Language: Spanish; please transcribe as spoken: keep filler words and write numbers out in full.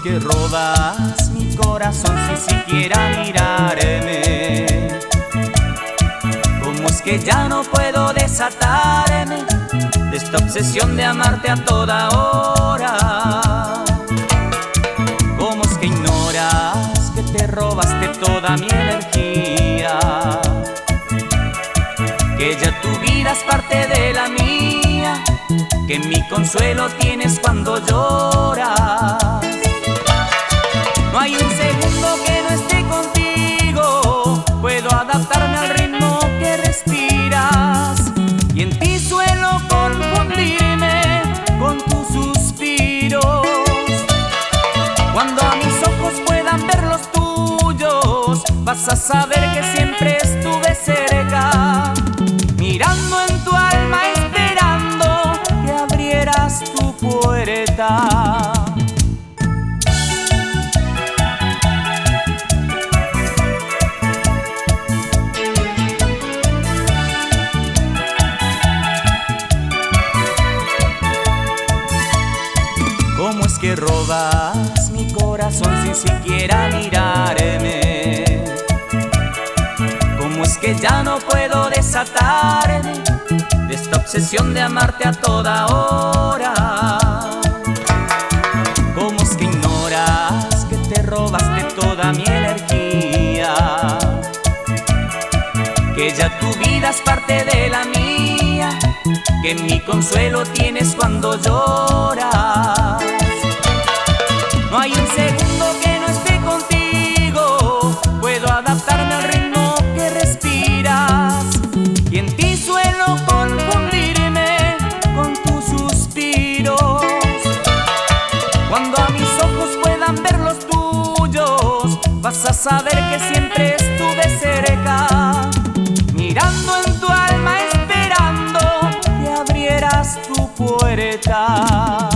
que robas mi corazón sin siquiera mirarme? ¿Cómo es que ya no puedo desatarme de esta obsesión de amarte a toda hora? ¿Cómo es que ignoras que te robaste toda mi energía? Que ya tu vida es parte de la mía, que mi consuelo tienes cuando lloras. No hay un segundo que no esté contigo, puedo adaptarme al ritmo que respiras, y en ti suelo confundirme con tus suspiros. Cuando a mis ojos puedan ver los tuyos, vas a saber que siempre estuve cerca, mirando en tu alma, esperando que abrieras tu puerta. ¿Cómo es que robas mi corazón sin siquiera mirarme? ¿Cómo es que ya no puedo desatarme de esta obsesión de amarte a toda hora? ¿Cómo es que ignoras que te robaste toda mi energía? Que ya tu vida es parte de la mía, que mi consuelo tienes cuando lloras. No hay un segundo que no esté contigo, puedo adaptarme al ritmo que respiras, y en ti suelo confundirme con tus suspiros. Cuando a mis ojos puedan ver los tuyos, vas a saber que siempre estuve cerca, mirando en tu alma, esperando que abrieras tu puerta.